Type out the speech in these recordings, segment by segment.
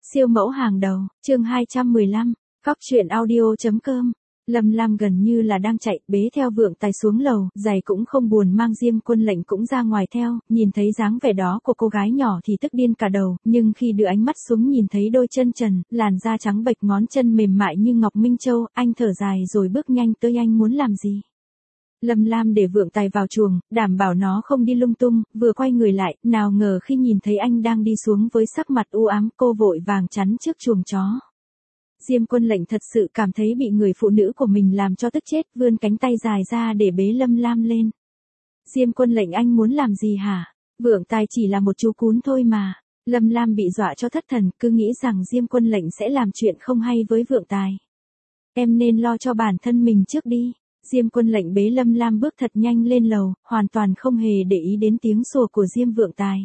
Siêu mẫu hàng đầu, chương 215, Cóc truyện audio.com. Lâm Lam gần như là đang chạy, bế theo Vượng Tài xuống lầu, giày cũng không buồn mang, Diêm Quân Lệnh cũng ra ngoài theo, nhìn thấy dáng vẻ đó của cô gái nhỏ thì tức điên cả đầu, nhưng khi đưa ánh mắt xuống nhìn thấy đôi chân trần, làn da trắng bệch, ngón chân mềm mại như ngọc minh châu, anh thở dài rồi bước nhanh tới. Anh muốn làm gì? Lâm Lam để Vượng Tài vào chuồng, đảm bảo nó không đi lung tung, vừa quay người lại, nào ngờ khi nhìn thấy anh đang đi xuống với sắc mặt u ám, cô vội vàng chắn trước chuồng chó. Diêm Quân Lệnh thật sự cảm thấy bị người phụ nữ của mình làm cho tức chết, vươn cánh tay dài ra để bế Lâm Lam lên. Diêm Quân Lệnh, anh muốn làm gì hả? Vượng Tài chỉ là một chú cún thôi mà. Lâm Lam bị dọa cho thất thần, cứ nghĩ rằng Diêm Quân Lệnh sẽ làm chuyện không hay với Vượng Tài. Em nên lo cho bản thân mình trước đi. Diêm Quân Lệnh bế Lâm Lam bước thật nhanh lên lầu, hoàn toàn không hề để ý đến tiếng sủa của Diêm Vượng Tài.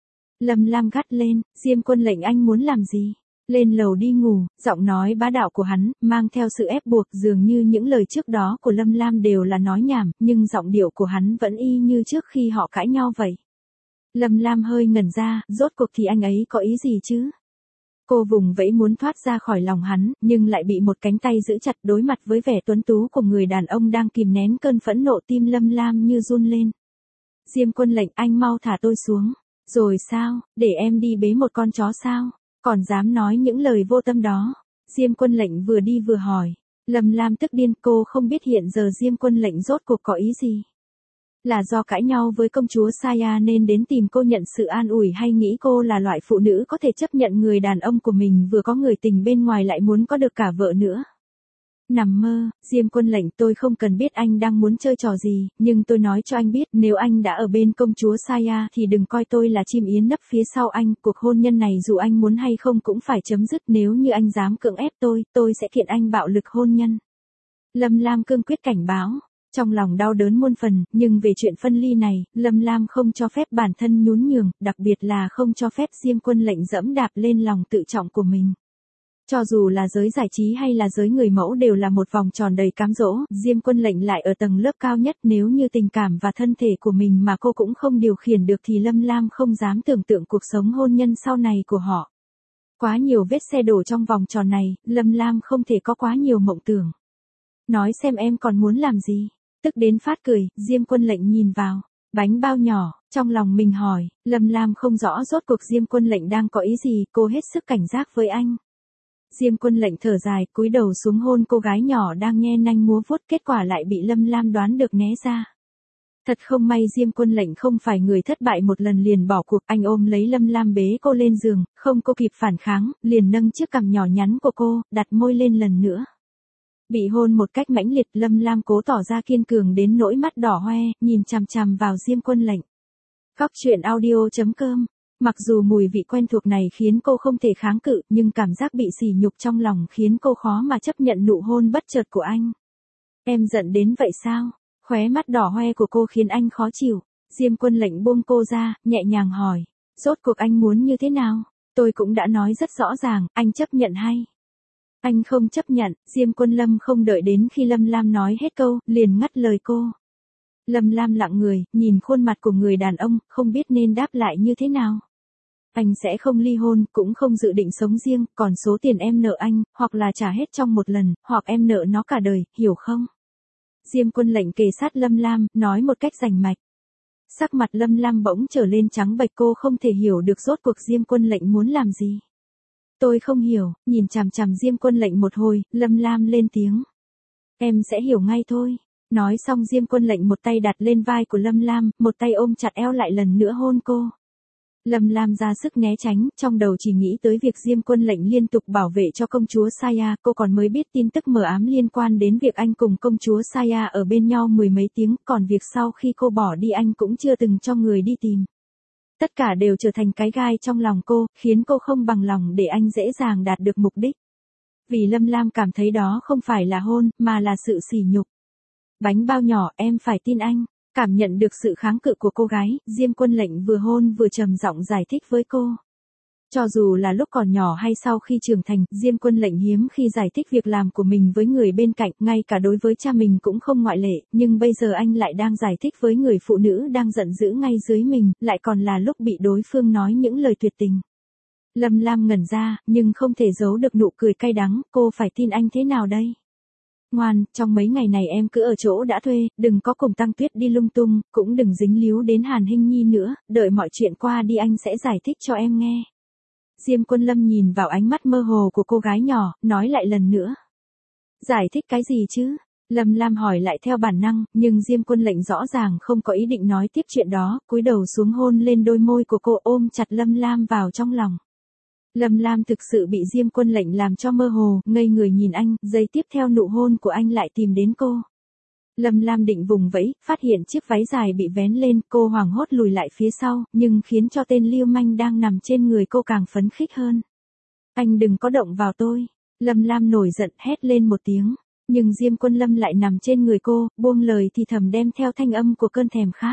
Lâm Lam gắt lên, Diêm Quân Lệnh, anh muốn làm gì? Lên lầu đi ngủ, giọng nói bá đạo của hắn, mang theo sự ép buộc, dường như những lời trước đó của Lâm Lam đều là nói nhảm, nhưng giọng điệu của hắn vẫn y như trước khi họ cãi nhau vậy. Lâm Lam hơi ngẩn ra, rốt cuộc thì anh ấy có ý gì chứ? Cô vùng vẫy muốn thoát ra khỏi lòng hắn, nhưng lại bị một cánh tay giữ chặt. Đối mặt với vẻ tuấn tú của người đàn ông đang kìm nén cơn phẫn nộ, tim Lâm Lam như run lên. Diêm Quân Lệnh, anh mau thả tôi xuống. Rồi sao, để em đi bế một con chó sao? Còn dám nói những lời vô tâm đó. Diêm Quân Lệnh vừa đi vừa hỏi. Lâm Lam tức điên, cô không biết hiện giờ Diêm Quân Lệnh rốt cuộc có ý gì. Là do cãi nhau với công chúa Saya nên đến tìm cô nhận sự an ủi, hay nghĩ cô là loại phụ nữ có thể chấp nhận người đàn ông của mình vừa có người tình bên ngoài lại muốn có được cả vợ nữa? Nằm mơ. Diêm Quân Lệnh, tôi không cần biết anh đang muốn chơi trò gì, nhưng tôi nói cho anh biết, nếu anh đã ở bên công chúa Saya thì đừng coi tôi là chim yến nấp phía sau anh, cuộc hôn nhân này dù anh muốn hay không cũng phải chấm dứt, nếu như anh dám cưỡng ép tôi sẽ kiện anh bạo lực hôn nhân. Lâm Lam cương quyết cảnh báo. Trong lòng đau đớn muôn phần, nhưng về chuyện phân ly này, Lâm Lam không cho phép bản thân nhún nhường, đặc biệt là không cho phép Diêm Quân Lệnh dẫm đạp lên lòng tự trọng của mình. Cho dù là giới giải trí hay là giới người mẫu đều là một vòng tròn đầy cám dỗ, Diêm Quân Lệnh lại ở tầng lớp cao nhất, nếu như tình cảm và thân thể của mình mà cô cũng không điều khiển được thì Lâm Lam không dám tưởng tượng cuộc sống hôn nhân sau này của họ. Quá nhiều vết xe đổ trong vòng tròn này, Lâm Lam không thể có quá nhiều mộng tưởng. Nói xem em còn muốn làm gì? Tức đến phát cười, Diêm Quân Lệnh nhìn vào bánh bao nhỏ, trong lòng mình hỏi. Lâm Lam không rõ rốt cuộc Diêm Quân Lệnh đang có ý gì, cô hết sức cảnh giác với anh. Diêm Quân Lệnh thở dài, cúi đầu xuống hôn cô gái nhỏ đang nhe nanh múa vuốt, kết quả lại bị Lâm Lam đoán được né ra. Thật không may Diêm Quân Lệnh không phải người thất bại một lần liền bỏ cuộc, anh ôm lấy Lâm Lam bế cô lên giường, không cô kịp phản kháng, liền nâng chiếc cằm nhỏ nhắn của cô, đặt môi lên lần nữa. Bị hôn một cách mãnh liệt, Lâm Lam cố tỏ ra kiên cường đến nỗi mắt đỏ hoe, nhìn chằm chằm vào Diêm Quân Lệnh. Cóc truyện audio.com. Mặc dù mùi vị quen thuộc này khiến cô không thể kháng cự, nhưng cảm giác bị sỉ nhục trong lòng khiến cô khó mà chấp nhận nụ hôn bất chợt của anh. Em giận đến vậy sao? Khóe mắt đỏ hoe của cô khiến anh khó chịu. Diêm Quân Lệnh buông cô ra, nhẹ nhàng hỏi. Rốt cuộc anh muốn như thế nào? Tôi cũng đã nói rất rõ ràng, anh chấp nhận hay? Anh không chấp nhận. Diêm Quân Lâm không đợi đến khi Lâm Lam nói hết câu, liền ngắt lời cô. Lâm Lam lặng người, nhìn khuôn mặt của người đàn ông, không biết nên đáp lại như thế nào. Anh sẽ không ly hôn, cũng không dự định sống riêng, còn số tiền em nợ anh, hoặc là trả hết trong một lần, hoặc em nợ nó cả đời, hiểu không? Diêm Quân Lệnh kề sát Lâm Lam, nói một cách rành mạch. Sắc mặt Lâm Lam bỗng trở lên trắng bệch, cô không thể hiểu được rốt cuộc Diêm Quân Lệnh muốn làm gì. Tôi không hiểu. Nhìn chằm chằm Diêm Quân Lệnh một hồi, Lâm Lam lên tiếng. Em sẽ hiểu ngay thôi. Nói xong Diêm Quân Lệnh một tay đặt lên vai của Lâm Lam, một tay ôm chặt eo lại lần nữa hôn cô. Lâm Lam ra sức né tránh, trong đầu chỉ nghĩ tới việc Diêm Quân Lệnh liên tục bảo vệ cho công chúa Saya, cô còn mới biết tin tức mờ ám liên quan đến việc anh cùng công chúa Saya ở bên nhau mười mấy tiếng, còn việc sau khi cô bỏ đi anh cũng chưa từng cho người đi tìm. Tất cả đều trở thành cái gai trong lòng cô, khiến cô không bằng lòng để anh dễ dàng đạt được mục đích. Vì Lâm Lam cảm thấy đó không phải là hôn, mà là sự sỉ nhục. Bánh bao nhỏ, em phải tin anh. Cảm nhận được sự kháng cự của cô gái, Diêm Quân Lệnh vừa hôn vừa trầm giọng giải thích với cô. Cho dù là lúc còn nhỏ hay sau khi trưởng thành, Diêm Quân Lệnh hiếm khi giải thích việc làm của mình với người bên cạnh, ngay cả đối với cha mình cũng không ngoại lệ, nhưng bây giờ anh lại đang giải thích với người phụ nữ đang giận dữ ngay dưới mình, lại còn là lúc bị đối phương nói những lời tuyệt tình. Lâm Lam ngẩn ra, nhưng không thể giấu được nụ cười cay đắng, cô phải tin anh thế nào đây? Ngoan, trong mấy ngày này em cứ ở chỗ đã thuê, đừng có cùng Tăng Tuyết đi lung tung, cũng đừng dính líu đến Hàn Hinh Nhi nữa, đợi mọi chuyện qua đi anh sẽ giải thích cho em nghe. Diêm Quân Lâm nhìn vào ánh mắt mơ hồ của cô gái nhỏ, nói lại lần nữa. Giải thích cái gì chứ? Lâm Lam hỏi lại theo bản năng, nhưng Diêm Quân Lệnh rõ ràng không có ý định nói tiếp chuyện đó, cúi đầu xuống hôn lên đôi môi của cô, ôm chặt Lâm Lam vào trong lòng. Lâm Lam thực sự bị Diêm Quân Lệnh làm cho mơ hồ, ngây người nhìn anh, giây tiếp theo nụ hôn của anh lại tìm đến cô. Lâm Lam định vùng vẫy, phát hiện chiếc váy dài bị vén lên, cô hoảng hốt lùi lại phía sau, nhưng khiến cho tên lưu manh đang nằm trên người cô càng phấn khích hơn. Anh đừng có động vào tôi. Lâm Lam nổi giận hét lên một tiếng, nhưng Diêm Quân Lâm lại nằm trên người cô, buông lời thì thầm đem theo thanh âm của cơn thèm khát.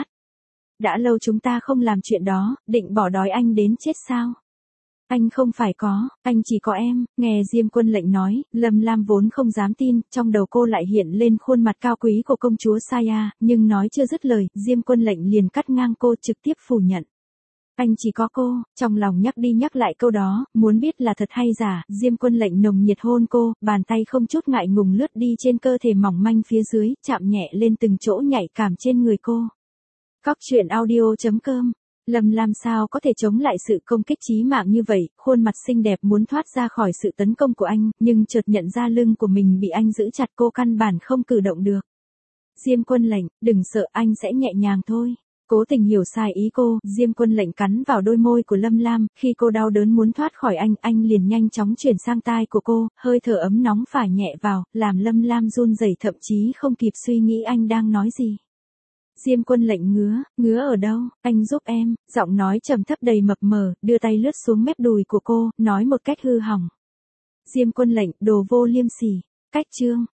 Đã lâu chúng ta không làm chuyện đó, định bỏ đói anh đến chết sao? Anh không phải có, anh chỉ có em. Nghe Diêm Quân Lệnh nói, Lâm Lam vốn không dám tin, trong đầu cô lại hiện lên khuôn mặt cao quý của công chúa Saya, nhưng nói chưa dứt lời, Diêm Quân Lệnh liền cắt ngang cô, trực tiếp phủ nhận. Anh chỉ có cô. Trong lòng nhắc đi nhắc lại câu đó, muốn biết là thật hay giả, Diêm Quân Lệnh nồng nhiệt hôn cô, bàn tay không chút ngại ngùng lướt đi trên cơ thể mỏng manh phía dưới, chạm nhẹ lên từng chỗ nhạy cảm trên người cô. Cóc truyện audio.com. Lâm Lam sao có thể chống lại sự công kích chí mạng như vậy, khuôn mặt xinh đẹp muốn thoát ra khỏi sự tấn công của anh, nhưng chợt nhận ra lưng của mình bị anh giữ chặt, cô căn bản không cử động được. Diêm Quân Lệnh, đừng sợ, anh sẽ nhẹ nhàng thôi. Cố tình hiểu sai ý cô, Diêm Quân Lệnh cắn vào đôi môi của Lâm Lam, khi cô đau đớn muốn thoát khỏi anh liền nhanh chóng chuyển sang tai của cô, hơi thở ấm nóng phả nhẹ vào, làm Lâm Lam run rẩy, thậm chí không kịp suy nghĩ anh đang nói gì. Diêm Quân Lệnh ngứa ở đâu, anh giúp em, giọng nói trầm thấp đầy mập mờ, đưa tay lướt xuống mép đùi của cô, nói một cách hư hỏng. Diêm Quân Lệnh, đồ vô liêm sỉ, cách chương.